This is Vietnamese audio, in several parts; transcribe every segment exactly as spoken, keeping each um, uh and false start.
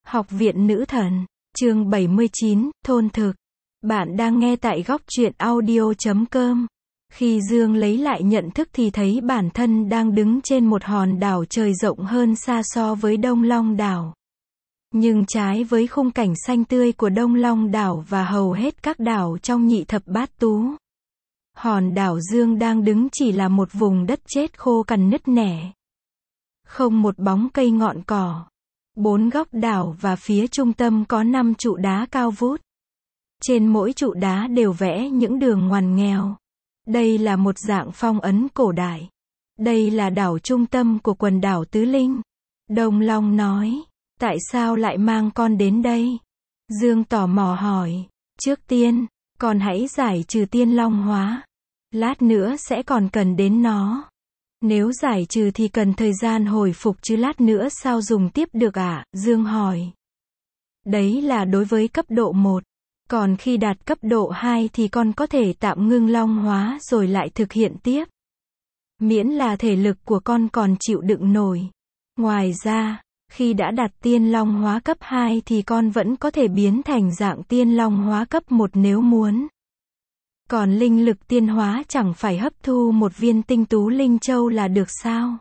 Học viện Nữ Thần, chương bảy mươi chín, thôn thực. Bạn đang nghe tại góc truyện audio chấm com. Khi Dương lấy lại nhận thức thì thấy bản thân đang đứng trên một hòn đảo trời rộng hơn xa so với Đông Long đảo. Nhưng trái với khung cảnh xanh tươi của Đông Long đảo và hầu hết các đảo trong nhị thập bát tú, hòn đảo Dương đang đứng chỉ là một vùng đất chết khô cằn nứt nẻ. Không một bóng cây ngọn cỏ. Bốn góc đảo và phía trung tâm có năm trụ đá cao vút. Trên mỗi trụ đá đều vẽ những đường ngoằn nghèo. Đây là một dạng phong ấn cổ đại. Đây là đảo trung tâm của quần đảo Tứ Linh. Đông Long nói, tại sao lại mang con đến đây? Dương tò mò hỏi, trước tiên, con hãy giải trừ tiên long hóa. Lát nữa sẽ còn cần đến nó. Nếu giải trừ thì cần thời gian hồi phục chứ lát nữa sao dùng tiếp được ạ? À? Dương hỏi. Đấy là đối với cấp độ một. Còn khi đạt cấp độ hai thì con có thể tạm ngưng long hóa rồi lại thực hiện tiếp. Miễn là thể lực của con còn chịu đựng nổi. Ngoài ra, khi đã đạt tiên long hóa cấp hai thì con vẫn có thể biến thành dạng tiên long hóa cấp một nếu muốn. Còn linh lực tiên hóa chẳng phải hấp thu một viên tinh tú linh châu là được sao?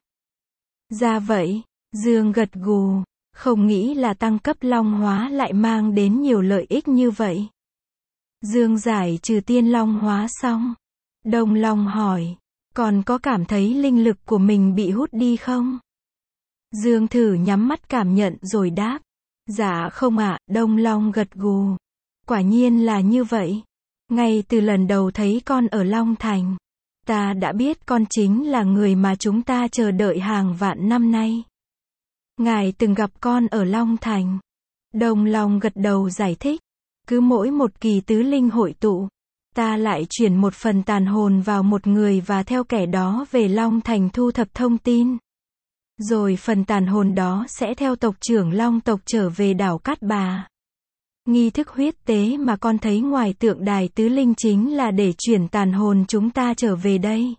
Ra vậy, Dương gật gù, không nghĩ là tăng cấp long hóa lại mang đến nhiều lợi ích như vậy. Dương giải trừ tiên long hóa xong. Đông Long hỏi, còn có cảm thấy linh lực của mình bị hút đi không? Dương thử nhắm mắt cảm nhận rồi đáp. Dạ không ạ, Đông Long gật gù. Quả nhiên là như vậy. Ngay từ lần đầu thấy con ở Long Thành, ta đã biết con chính là người mà chúng ta chờ đợi hàng vạn năm nay. Ngài từng gặp con ở Long Thành. Đông Long gật đầu giải thích. Cứ mỗi một kỳ tứ linh hội tụ, ta lại chuyển một phần tàn hồn vào một người và theo kẻ đó về Long Thành thu thập thông tin. Rồi phần tàn hồn đó sẽ theo tộc trưởng Long tộc trở về đảo Cát Bà. Nghi thức huyết tế mà con thấy ngoài tượng đài tứ linh chính là để chuyển tàn hồn chúng ta trở về đây.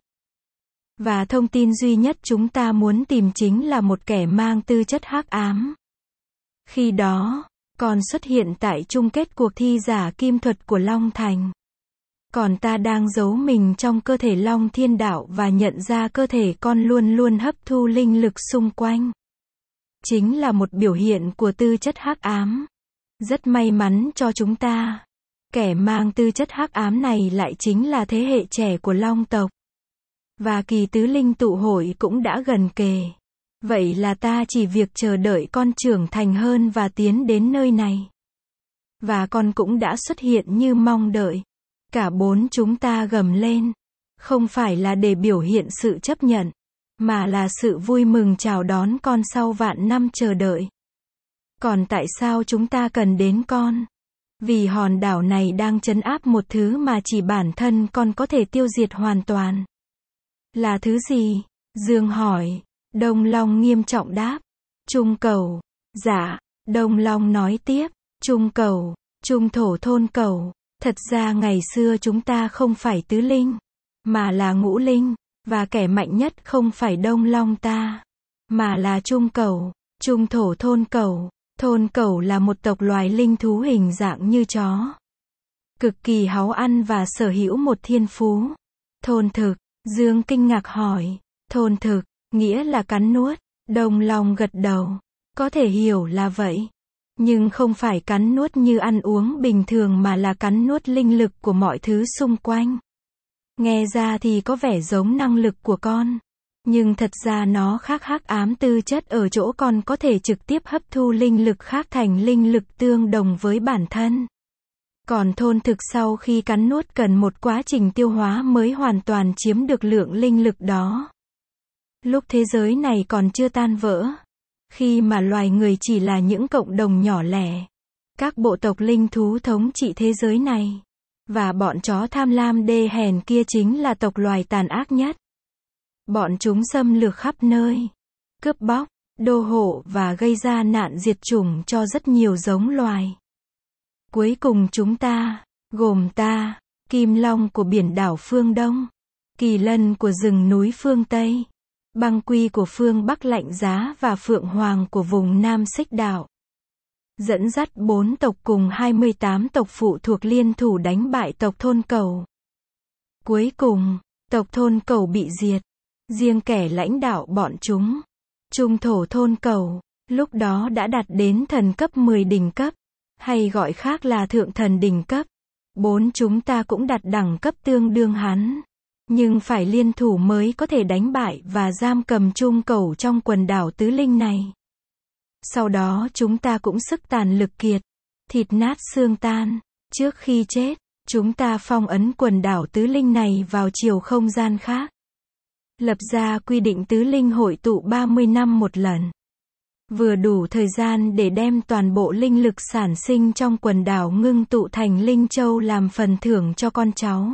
Và thông tin duy nhất chúng ta muốn tìm chính là một kẻ mang tư chất hắc ám. Khi đó, con xuất hiện tại chung kết cuộc thi giả kim thuật của Long Thành. Còn ta đang giấu mình trong cơ thể Long Thiên Đạo và nhận ra cơ thể con luôn luôn hấp thu linh lực xung quanh. Chính là một biểu hiện của tư chất hắc ám. Rất may mắn cho chúng ta. Kẻ mang tư chất hắc ám này lại chính là thế hệ trẻ của Long tộc. Và kỳ tứ linh tụ hội cũng đã gần kề. Vậy là ta chỉ việc chờ đợi con trưởng thành hơn và tiến đến nơi này. Và con cũng đã xuất hiện như mong đợi. Cả bốn chúng ta gầm lên. Không phải là để biểu hiện sự chấp nhận, mà là sự vui mừng chào đón con sau vạn năm chờ đợi. Còn tại sao chúng ta cần đến con? Vì hòn đảo này đang trấn áp một thứ mà chỉ bản thân con có thể tiêu diệt hoàn toàn. Là thứ gì? Dương hỏi. Đông Long nghiêm trọng đáp. Trung cầu. Dạ. Đông Long nói tiếp. Trung cầu. Trung thổ thôn cầu. Thật ra ngày xưa chúng ta không phải tứ linh, mà là ngũ linh, và kẻ mạnh nhất không phải Đông Long ta, mà là Trung cầu. Trung thổ thôn cầu. Thôn cẩu là một tộc loài linh thú hình dạng như chó. Cực kỳ háu ăn và sở hữu một thiên phú. Thôn thực. Dương kinh ngạc hỏi. Thôn thực, nghĩa là cắn nuốt. Đông Long gật đầu. Có thể hiểu là vậy. Nhưng không phải cắn nuốt như ăn uống bình thường mà là cắn nuốt linh lực của mọi thứ xung quanh. Nghe ra thì có vẻ giống năng lực của con. Nhưng thật ra nó khác hắc ám tư chất ở chỗ con có thể trực tiếp hấp thu linh lực khác thành linh lực tương đồng với bản thân. Còn thôn thực sau khi cắn nuốt cần một quá trình tiêu hóa mới hoàn toàn chiếm được lượng linh lực đó. Lúc thế giới này còn chưa tan vỡ, khi mà loài người chỉ là những cộng đồng nhỏ lẻ, các bộ tộc linh thú thống trị thế giới này, và bọn chó tham lam đê hèn kia chính là tộc loài tàn ác nhất. Bọn chúng xâm lược khắp nơi, cướp bóc, đô hộ và gây ra nạn diệt chủng cho rất nhiều giống loài. Cuối cùng chúng ta, gồm ta, Kim Long của biển đảo phương Đông, Kỳ Lân của rừng núi phương Tây, Băng Quy của phương Bắc lạnh giá và Phượng Hoàng của vùng Nam Xích Đạo, dẫn dắt bốn tộc cùng hai mươi tám tộc phụ thuộc liên thủ đánh bại tộc Thôn Cẩu. Cuối cùng, tộc Thôn Cẩu bị diệt. Riêng kẻ lãnh đạo bọn chúng, Trung thổ Thôn Cẩu, lúc đó đã đạt đến thần cấp mười đỉnh cấp, hay gọi khác là thượng thần đỉnh cấp. Bốn chúng ta cũng đạt đẳng cấp tương đương hắn. Nhưng phải liên thủ mới có thể đánh bại và giam cầm Trung Cẩu trong quần đảo Tứ Linh này. Sau đó chúng ta cũng sức tàn lực kiệt, thịt nát xương tan. Trước khi chết, chúng ta phong ấn quần đảo Tứ Linh này vào chiều không gian khác. Lập ra quy định Tứ Linh hội tụ ba mươi năm một lần. Vừa đủ thời gian để đem toàn bộ linh lực sản sinh trong quần đảo ngưng tụ thành Linh Châu làm phần thưởng cho con cháu.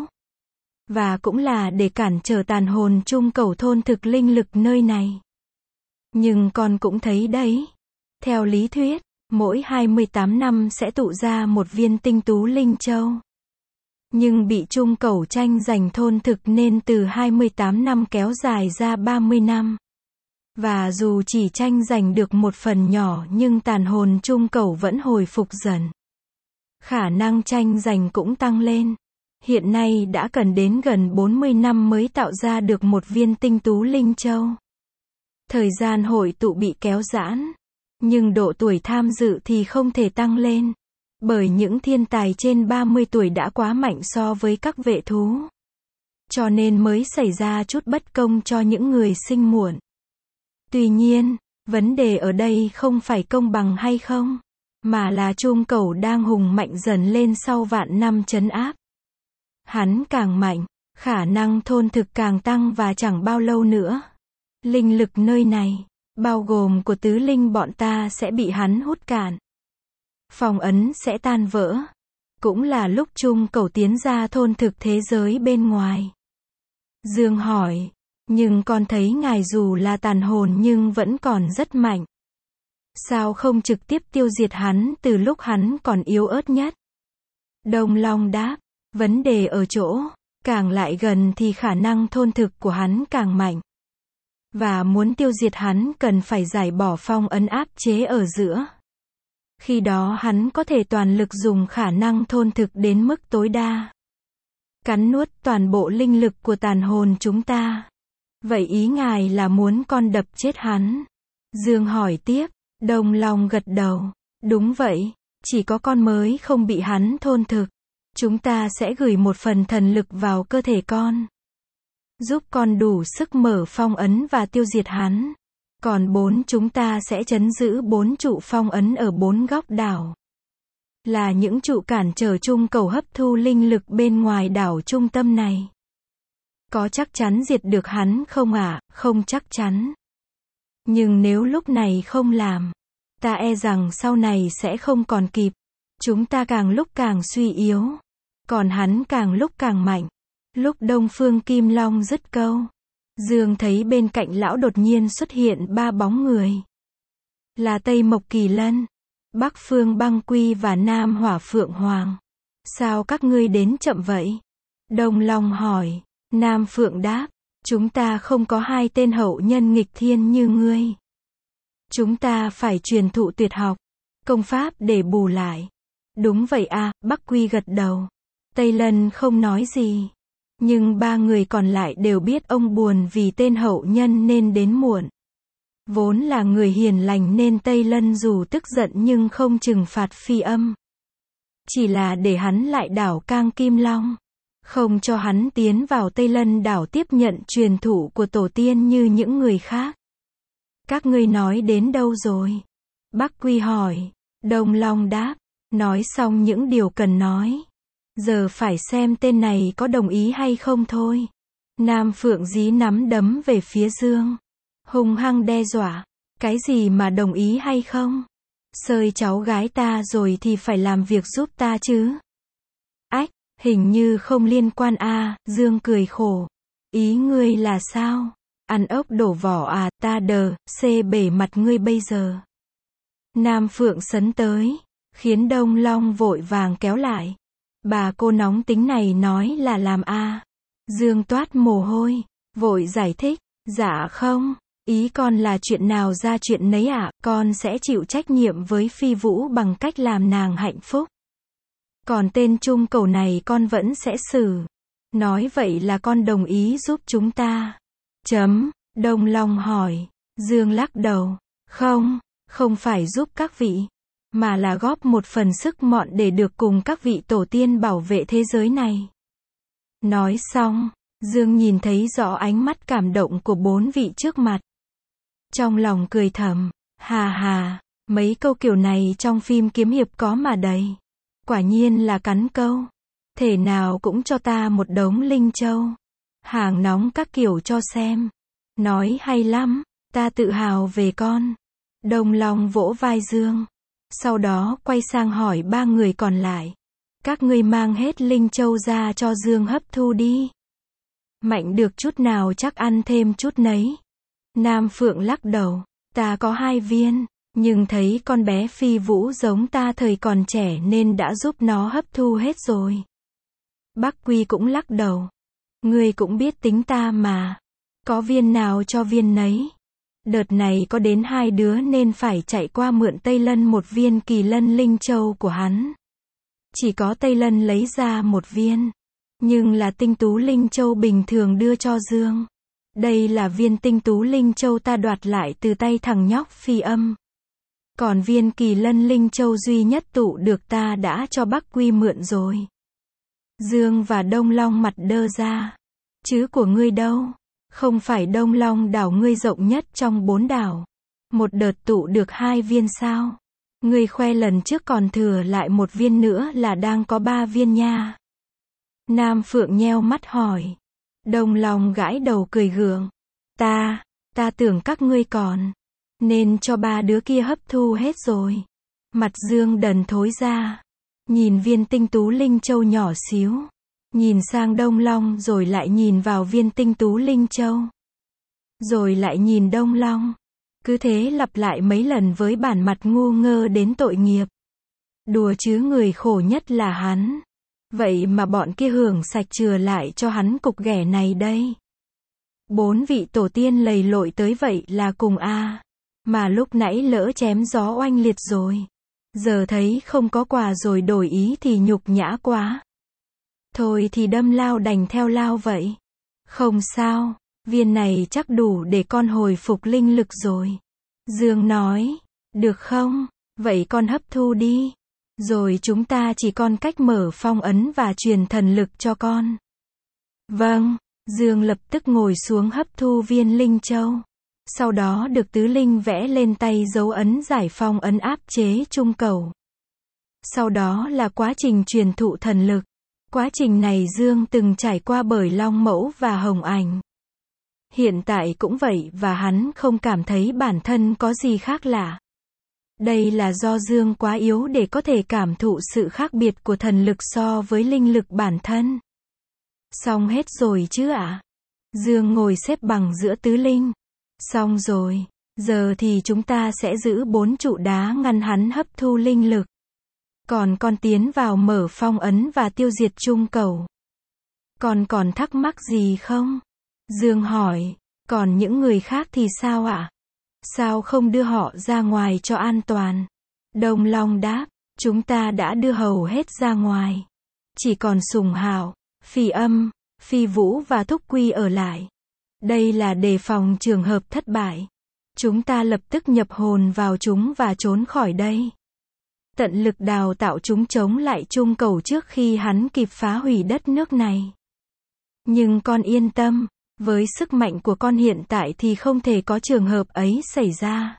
Và cũng là để cản trở tàn hồn Trung Cẩu thôn thực linh lực nơi này. Nhưng con cũng thấy đấy. Theo lý thuyết, mỗi hai mươi tám năm sẽ tụ ra một viên tinh tú Linh Châu. Nhưng bị Trung Cẩu tranh giành thôn thực nên từ hai mươi tám năm kéo dài ra ba mươi năm. Và dù chỉ tranh giành được một phần nhỏ nhưng tàn hồn Trung Cẩu vẫn hồi phục dần. Khả năng tranh giành cũng tăng lên. Hiện nay đã cần đến gần bốn mươi năm mới tạo ra được một viên tinh tú Linh Châu. Thời gian hội tụ bị kéo giãn. Nhưng độ tuổi tham dự thì không thể tăng lên. Bởi những thiên tài trên ba mươi tuổi đã quá mạnh so với các vệ thú. Cho nên mới xảy ra chút bất công cho những người sinh muộn. Tuy nhiên, vấn đề ở đây không phải công bằng hay không, mà là Trung Cẩu đang hùng mạnh dần lên sau vạn năm trấn áp. Hắn càng mạnh, khả năng thôn thực càng tăng và chẳng bao lâu nữa. Linh lực nơi này, bao gồm của tứ linh bọn ta sẽ bị hắn hút cạn. Phong ấn sẽ tan vỡ. Cũng là lúc Trung Cẩu tiến ra thôn thực thế giới bên ngoài. Dương hỏi, nhưng con thấy ngài dù là tàn hồn nhưng vẫn còn rất mạnh. Sao không trực tiếp tiêu diệt hắn từ lúc hắn còn yếu ớt nhất? Đông Long đáp, vấn đề ở chỗ, càng lại gần thì khả năng thôn thực của hắn càng mạnh. Và muốn tiêu diệt hắn cần phải giải bỏ phong ấn áp chế ở giữa. Khi đó hắn có thể toàn lực dùng khả năng thôn thực đến mức tối đa. Cắn nuốt toàn bộ linh lực của tàn hồn chúng ta. Vậy ý ngài là muốn con đập chết hắn? Dương hỏi tiếp. Đông Long gật đầu. Đúng vậy, chỉ có con mới không bị hắn thôn thực. Chúng ta sẽ gửi một phần thần lực vào cơ thể con. Giúp con đủ sức mở phong ấn và tiêu diệt hắn. Còn bốn chúng ta sẽ trấn giữ bốn trụ phong ấn ở bốn góc đảo. Là những trụ cản trở Trung Cẩu hấp thu linh lực bên ngoài đảo trung tâm này. Có chắc chắn diệt được hắn không ạ? À? Không chắc chắn. Nhưng nếu lúc này không làm, ta e rằng sau này sẽ không còn kịp. Chúng ta càng lúc càng suy yếu. Còn hắn càng lúc càng mạnh. Lúc Đông Phương Kim Long dứt câu, Dương thấy bên cạnh lão đột nhiên xuất hiện ba bóng người. Là Tây Mộc Kỳ Lân, Bắc Phương Băng Quy và Nam Hỏa Phượng Hoàng. Sao các ngươi đến chậm vậy? Đông Long hỏi. Nam Phượng đáp, chúng ta không có hai tên hậu nhân nghịch thiên như ngươi. Chúng ta phải truyền thụ tuyệt học, công pháp để bù lại. Đúng vậy à, Bắc Quy gật đầu. Tây Lân không nói gì. Nhưng ba người còn lại đều biết ông buồn vì tên hậu nhân nên đến muộn. Vốn là người hiền lành nên Tây Lân dù tức giận nhưng không trừng phạt phi âm. Chỉ là để hắn lại đảo Cang Kim Long. Không cho hắn tiến vào Tây Lân đảo tiếp nhận truyền thụ của tổ tiên như những người khác. Các ngươi nói đến đâu rồi? Bắc Quy hỏi. Đông Long đáp. Nói xong những điều cần nói. Giờ phải xem tên này có đồng ý hay không thôi. Nam Phượng dí nắm đấm về phía Dương. Hung hăng đe dọa. Cái gì mà đồng ý hay không? Sơi cháu gái ta rồi thì phải làm việc giúp ta chứ. Ách, hình như không liên quan à, Dương cười khổ. Ý ngươi là sao? Ăn ốc đổ vỏ à, ta đờ, xê bể mặt ngươi bây giờ. Nam Phượng sấn tới, khiến Đông Long vội vàng kéo lại. Bà cô nóng tính này nói là làm a. Dương toát mồ hôi, vội giải thích, dạ không, Ý con là chuyện nào ra chuyện nấy ạ, con sẽ chịu trách nhiệm với Phi Vũ bằng cách làm nàng hạnh phúc. Còn tên Trung Cầu này con vẫn sẽ xử. Nói vậy là con đồng ý giúp chúng ta. Chấm, Đông Long hỏi. Dương lắc đầu. Không, không phải giúp các vị, mà là góp một phần sức mọn để được cùng các vị tổ tiên bảo vệ thế giới này. Nói xong, Dương nhìn thấy rõ ánh mắt cảm động của bốn vị trước mặt. Trong lòng cười thầm, hà hà, mấy câu kiểu này trong phim kiếm hiệp có mà đầy. Quả nhiên là cắn câu. Thể nào cũng cho ta một đống linh châu. Hàng nóng các kiểu cho xem. Nói hay lắm, ta tự hào về con. Đông Long vỗ vai Dương. Sau đó quay sang hỏi ba người còn lại. Các ngươi mang hết linh châu ra cho Dương hấp thu đi. Mạnh được chút nào chắc ăn thêm chút nấy. Nam Phượng lắc đầu. Ta có hai viên, nhưng thấy con bé Phi Vũ giống ta thời còn trẻ nên đã giúp nó hấp thu hết rồi. Bắc Quy cũng lắc đầu. Ngươi cũng biết tính ta mà. Có viên nào cho viên nấy. Đợt này có đến hai đứa nên phải chạy qua mượn Tây Lân một viên Kỳ Lân Linh Châu của hắn. Chỉ có Tây Lân lấy ra một viên. Nhưng là Tinh Tú Linh Châu bình thường đưa cho Dương. Đây là viên Tinh Tú Linh Châu ta đoạt lại từ tay thằng nhóc Phi Âm. Còn viên Kỳ Lân Linh Châu duy nhất tụ được ta đã cho Bắc Quy mượn rồi. Dương và Đông Long mặt đơ ra. Chứ của ngươi đâu? Không phải Đông Long đảo ngươi rộng nhất trong bốn đảo. Một đợt tụ được hai viên sao? Ngươi khoe lần trước còn thừa lại một viên nữa là đang có ba viên nha. Nam Phượng nheo mắt hỏi. Đông Long gãi đầu cười gượng. Ta, ta tưởng các ngươi còn. Nên cho ba đứa kia hấp thu hết rồi. Mặt Dương đần thối ra. Nhìn viên Tinh Tú Linh Châu nhỏ xíu. Nhìn sang Đông Long rồi lại nhìn vào viên Tinh Tú Linh Châu. Rồi lại nhìn Đông Long. Cứ thế lặp lại mấy lần với bản mặt ngu ngơ đến tội nghiệp. Đùa chứ người khổ nhất là hắn. Vậy mà bọn kia hưởng sạch chừa lại cho hắn cục ghẻ này đây. Bốn vị tổ tiên lầy lội tới vậy là cùng a. Mà lúc nãy lỡ chém gió oanh liệt rồi. Giờ thấy không có quà rồi đổi ý thì nhục nhã quá. Thôi thì đâm lao đành theo lao vậy. Không sao, viên này chắc đủ để con hồi phục linh lực rồi. Dương nói, được không? Vậy con hấp thu đi. Rồi chúng ta chỉ còn cách mở phong ấn và truyền thần lực cho con. Vâng, Dương lập tức ngồi xuống hấp thu viên linh châu. Sau đó được tứ linh vẽ lên tay dấu ấn giải phong ấn áp chế Trung Cầu. Sau đó là quá trình truyền thụ thần lực. Quá trình này Dương từng trải qua bởi Long Mẫu và Hồng Ảnh. Hiện tại cũng vậy và hắn không cảm thấy bản thân có gì khác lạ. Đây là do Dương quá yếu để có thể cảm thụ sự khác biệt của thần lực so với linh lực bản thân. Xong hết rồi chứ ạ? À? Dương ngồi xếp bằng giữa tứ linh. Xong rồi, giờ thì chúng ta sẽ giữ bốn trụ đá ngăn hắn hấp thu linh lực. Còn con tiến vào mở phong ấn và tiêu diệt Trung Cầu. Còn còn thắc mắc gì không? Dương hỏi, còn những người khác thì sao ạ? À? Sao không đưa họ ra ngoài cho an toàn? Đông Long đáp, chúng ta đã đưa hầu hết ra ngoài. Chỉ còn Sùng Hạo, Phi Âm, Phi Vũ và Thúc Quy ở lại. Đây là đề phòng trường hợp thất bại. Chúng ta lập tức nhập hồn vào chúng và trốn khỏi đây. Tận lực đào tạo chúng chống lại Trung Cầu trước khi hắn kịp phá hủy đất nước này. Nhưng con yên tâm, với sức mạnh của con hiện tại thì không thể có trường hợp ấy xảy ra.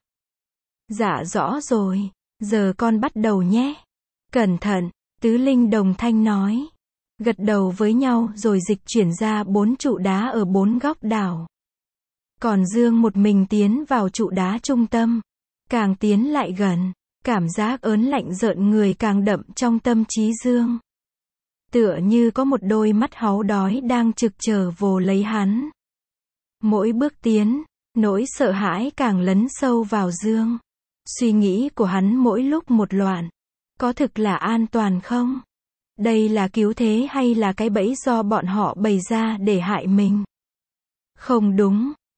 Dạ rõ rồi, giờ con bắt đầu nhé. Cẩn thận, tứ linh đồng thanh nói. Gật đầu với nhau rồi dịch chuyển ra bốn trụ đá ở bốn góc đảo. Còn Dương một mình tiến vào trụ đá trung tâm. Càng tiến lại gần, cảm giác ớn lạnh rợn người càng đậm trong tâm trí Dương. Tựa như có một đôi mắt háu đói đang trực chờ vồ lấy hắn. Mỗi bước tiến, nỗi sợ hãi càng lấn sâu vào Dương. Suy nghĩ của hắn mỗi lúc một loạn. Có thực là an toàn không? Đây là cứu thế hay là cái bẫy do bọn họ bày ra để hại mình? Không đúng,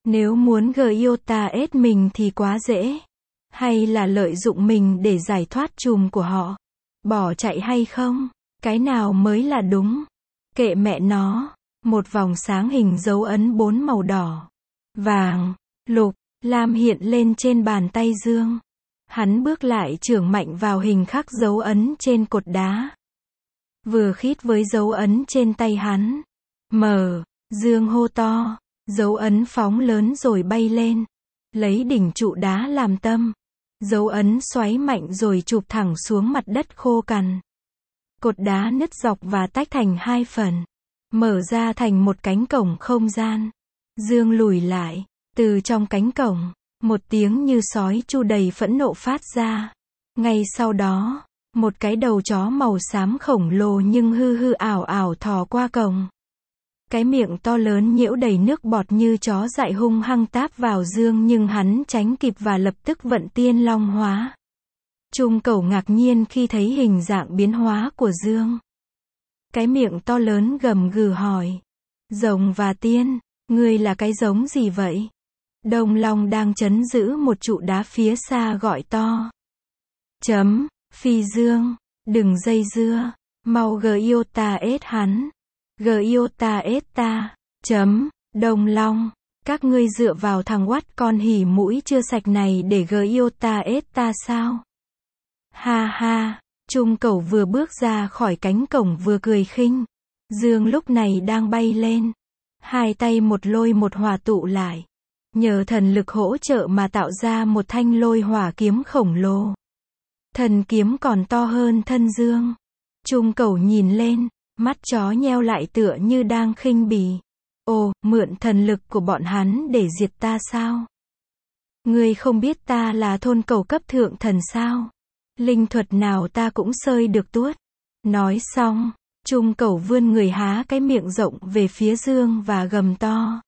Nếu muốn Gyota-S mình thì quá dễ. Hay là lợi dụng mình để giải thoát chùm của họ? Bỏ chạy hay không? Cái nào mới là đúng? Kệ mẹ nó. Một vòng sáng hình dấu ấn bốn màu đỏ, vàng, lục, lam hiện lên trên bàn tay Dương. Hắn bước lại chưởng mạnh vào hình khắc dấu ấn trên cột đá. Vừa khít với dấu ấn trên tay hắn. Mở, Dương hô to, dấu ấn phóng lớn rồi bay lên. Lấy đỉnh trụ đá làm tâm. Dấu ấn xoáy mạnh rồi chụp thẳng xuống mặt đất khô cằn. Cột đá nứt dọc và tách thành hai phần. Mở ra thành một cánh cổng không gian. Dương lùi lại. Từ trong cánh cổng, một tiếng như sói chu đầy phẫn nộ phát ra. Ngay sau đó, một cái đầu chó màu xám khổng lồ nhưng hư hư ảo ảo thò qua cổng. Cái miệng to lớn nhiễu đầy nước bọt như chó dại hung hăng táp vào Dương nhưng hắn tránh kịp và lập tức vận tiên long hóa. Trung Cẩu ngạc nhiên khi thấy hình dạng biến hóa của Dương. Cái miệng to lớn gầm gừ hỏi. Rồng và tiên, ngươi là cái giống gì vậy? Đông Long đang trấn giữ một trụ đá phía xa gọi to. Chấm, Phi Dương, đừng dây dưa, mau Gyota-S hắn. Gyota-S ta, chấm, Đông Long, các ngươi dựa vào thằng oắt con hỉ mũi chưa sạch này để Gyota-S ta sao? Ha ha. Trung Cẩu vừa bước ra khỏi cánh cổng vừa cười khinh. Dương lúc này đang bay lên. Hai tay một lôi một hỏa tụ lại. Nhờ thần lực hỗ trợ mà tạo ra một thanh lôi hỏa kiếm khổng lồ. Thần kiếm còn to hơn thân Dương. Trung Cẩu nhìn lên, mắt chó nheo lại tựa như đang khinh bỉ. Ồ, mượn thần lực của bọn hắn để diệt ta sao? Ngươi không biết ta là thôn cẩu cấp thượng thần sao? Linh thuật nào ta cũng sơi được tuốt. Nói xong, Trung Cẩu vươn người há cái miệng rộng về phía Dương và gầm to.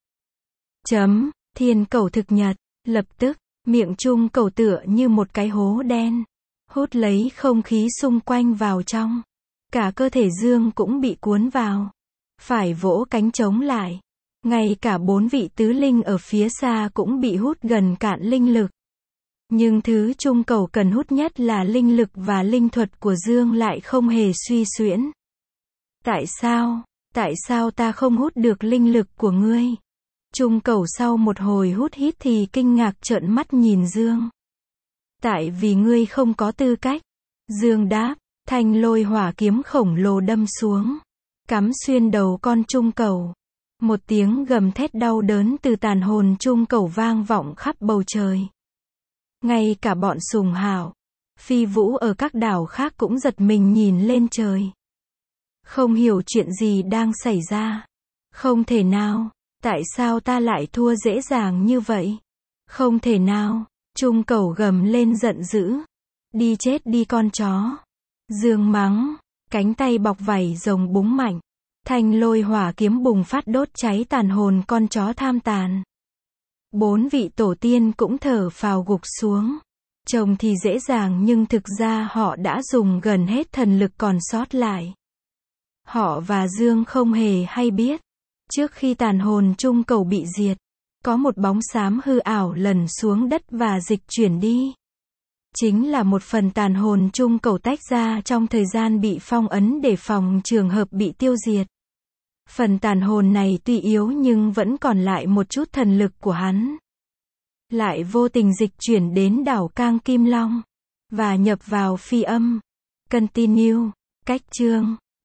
Chấm, Thiên Cẩu thực nhật. Lập tức, miệng Trung Cẩu tựa như một cái hố đen. Hút lấy không khí xung quanh vào trong. Cả cơ thể Dương cũng bị cuốn vào. Phải vỗ cánh chống lại. Ngay cả bốn vị tứ linh ở phía xa cũng bị hút gần cạn linh lực. Nhưng thứ Trung Cẩu cần hút nhất là linh lực và linh thuật của Dương lại không hề suy xuyễn. Tại sao? Tại sao ta không hút được linh lực của ngươi? Trung Cẩu sau một hồi hút hít thì kinh ngạc trợn mắt nhìn Dương. Tại vì ngươi không có tư cách. Dương đáp, thanh lôi hỏa kiếm khổng lồ đâm xuống. Cắm xuyên đầu con Trung Cẩu. Một tiếng gầm thét đau đớn từ tàn hồn Trung Cẩu vang vọng khắp bầu trời. Ngay cả bọn Sùng Hạo, Phi Vũ ở các đảo khác cũng giật mình nhìn lên trời. Không hiểu chuyện gì đang xảy ra. Không thể nào, tại sao ta lại thua dễ dàng như vậy? Không thể nào, Trung Cẩu gầm lên giận dữ. Đi chết đi con chó. Dương mắng, cánh tay bọc vảy rồng búng mạnh. Thanh lôi hỏa kiếm bùng phát đốt cháy tàn hồn con chó tham tàn. Bốn vị tổ tiên cũng thở phào gục xuống. Trông thì dễ dàng nhưng thực ra họ đã dùng gần hết thần lực còn sót lại. Họ và Dương không hề hay biết. Trước khi tàn hồn Trung Cẩu bị diệt, có một bóng xám hư ảo lẩn xuống đất và dịch chuyển đi. Chính là một phần tàn hồn Trung Cẩu tách ra trong thời gian bị phong ấn để phòng trường hợp bị tiêu diệt. Phần tàn hồn này tuy yếu nhưng vẫn còn lại một chút thần lực của hắn. Lại vô tình dịch chuyển đến đảo Cang Kim Long. Và nhập vào phi âm. Continue. Cách chương.